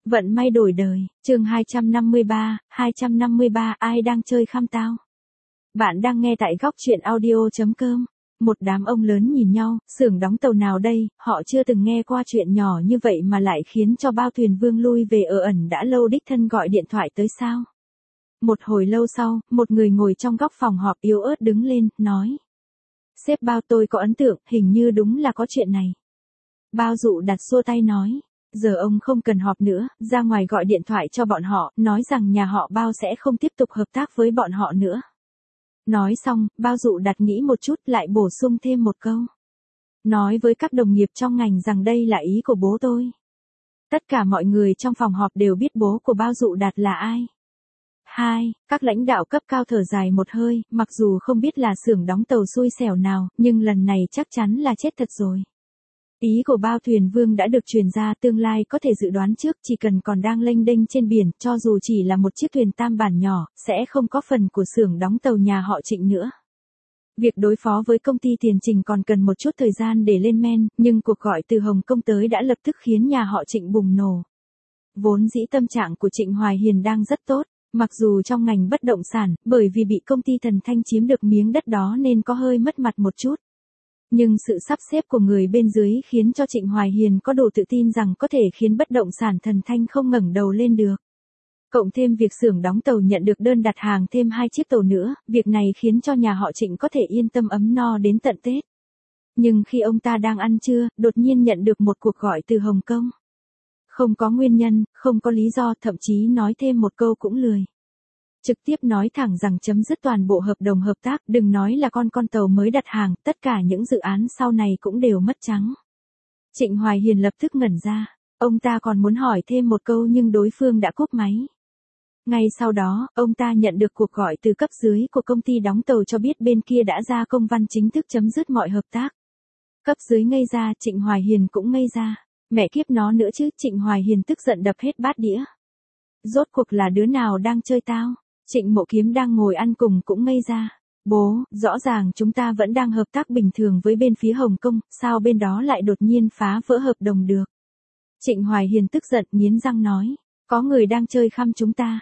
Vận may đổi đời, chương 253, ai đang chơi khăm tao? Bạn đang nghe tại góc truyện audio.com. Một đám ông lớn nhìn nhau, xưởng đóng tàu nào đây, họ chưa từng nghe qua chuyện nhỏ như vậy mà lại khiến cho bao thuyền vương lui về ở ẩn đã lâu đích thân gọi điện thoại tới sao. Một hồi lâu sau, một người ngồi trong góc phòng họp yếu ớt đứng lên, nói. Sếp Bao, tôi có ấn tượng, hình như đúng là có chuyện này. Bao Dụ đặt xua tay nói. Giờ ông không cần họp nữa, ra ngoài gọi điện thoại cho bọn họ, nói rằng nhà họ Bao sẽ không tiếp tục hợp tác với bọn họ nữa. Nói xong, Bao Dụ đặt nghĩ một chút lại bổ sung thêm một câu. Nói với các đồng nghiệp trong ngành rằng đây là ý của bố tôi. Tất cả mọi người trong phòng họp đều biết bố của Bao Dụ Đạt là ai. Các lãnh đạo cấp cao thở dài một hơi, mặc dù không biết là xưởng đóng tàu xui xẻo nào, nhưng lần này chắc chắn là chết thật rồi. Ý của Bao thuyền vương đã được truyền ra, tương lai có thể dự đoán trước, chỉ cần còn đang lênh đênh trên biển, cho dù chỉ là một chiếc thuyền tam bản nhỏ, sẽ không có phần của xưởng đóng tàu nhà họ Trịnh nữa. Việc đối phó với công ty Tiền Trình còn cần một chút thời gian để lên men, nhưng cuộc gọi từ Hồng Kông tới đã lập tức khiến nhà họ Trịnh bùng nổ. Vốn dĩ tâm trạng của Trịnh Hoài Hiền đang rất tốt, mặc dù trong ngành bất động sản, bởi vì bị công ty Thần Thanh chiếm được miếng đất đó nên có hơi mất mặt một chút. Nhưng sự sắp xếp của người bên dưới khiến cho Trịnh Hoài Hiền có đủ tự tin rằng có thể khiến bất động sản Thần Thanh không ngẩng đầu lên được. Cộng thêm việc xưởng đóng tàu nhận được đơn đặt hàng thêm 2 chiếc tàu nữa, việc này khiến cho nhà họ Trịnh có thể yên tâm ấm no đến tận Tết. Nhưng khi ông ta đang ăn trưa, đột nhiên nhận được một cuộc gọi từ Hồng Kông. Không có nguyên nhân, không có lý do, thậm chí nói thêm một câu cũng lười. Trực tiếp nói thẳng rằng chấm dứt toàn bộ hợp đồng hợp tác, đừng nói là con tàu mới đặt hàng, tất cả những dự án sau này cũng đều mất trắng. Trịnh Hoài Hiền lập tức ngẩn ra, ông ta còn muốn hỏi thêm một câu nhưng đối phương đã cúp máy. Ngay sau đó, ông ta nhận được cuộc gọi từ cấp dưới của công ty đóng tàu cho biết bên kia đã ra công văn chính thức chấm dứt mọi hợp tác. Cấp dưới ngây ra, Trịnh Hoài Hiền cũng ngây ra. Mẹ kiếp nó nữa chứ, Trịnh Hoài Hiền tức giận đập hết bát đĩa. Rốt cuộc là đứa nào đang chơi tao? Trịnh Mộ Kiếm đang ngồi ăn cùng cũng ngây ra. Bố, rõ ràng chúng ta vẫn đang hợp tác bình thường với bên phía Hồng Kông, sao bên đó lại đột nhiên phá vỡ hợp đồng được? Trịnh Hoài Hiền tức giận nghiến răng nói, có người đang chơi khăm chúng ta.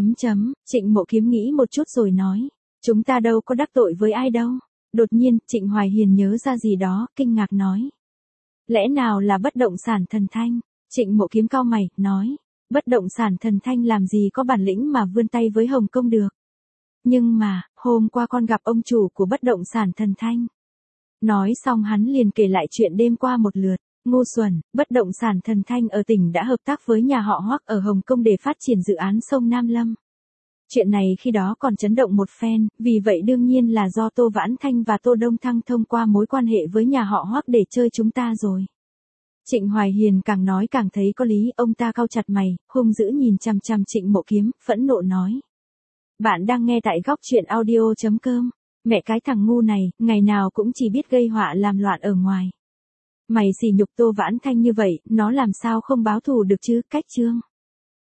Trịnh Mộ Kiếm nghĩ một chút rồi nói, chúng ta đâu có đắc tội với ai đâu. Đột nhiên, Trịnh Hoài Hiền nhớ ra gì đó, kinh ngạc nói. Lẽ nào là bất động sản Thần Thanh? Trịnh Mộ Kiếm cau mày, nói. Bất động sản Thần Thanh làm gì có bản lĩnh mà vươn tay với Hồng Kông được. Nhưng mà, hôm qua con gặp ông chủ của bất động sản Thần Thanh. Nói xong hắn liền kể lại chuyện đêm qua một lượt. Ngu xuẩn, bất động sản Thần Thanh ở tỉnh đã hợp tác với nhà họ Hoắc ở Hồng Kông để phát triển dự án sông Nam Lâm. Chuyện này khi đó còn chấn động một phen, vì vậy đương nhiên là do Tô Vãn Thanh và Tô Đông Thăng thông qua mối quan hệ với nhà họ Hoắc để chơi chúng ta rồi. Trịnh Hoài Hiền càng nói càng thấy có lý, ông ta cau chặt mày, hung dữ nhìn chằm chằm Trịnh Mộ Kiếm, phẫn nộ nói. Bạn đang nghe tại góc truyện audio.com. Mẹ cái thằng ngu này, ngày nào cũng chỉ biết gây họa làm loạn ở ngoài. Mày sỉ nhục Tô Vãn Thanh như vậy, nó làm sao không báo thù được chứ, cách trương.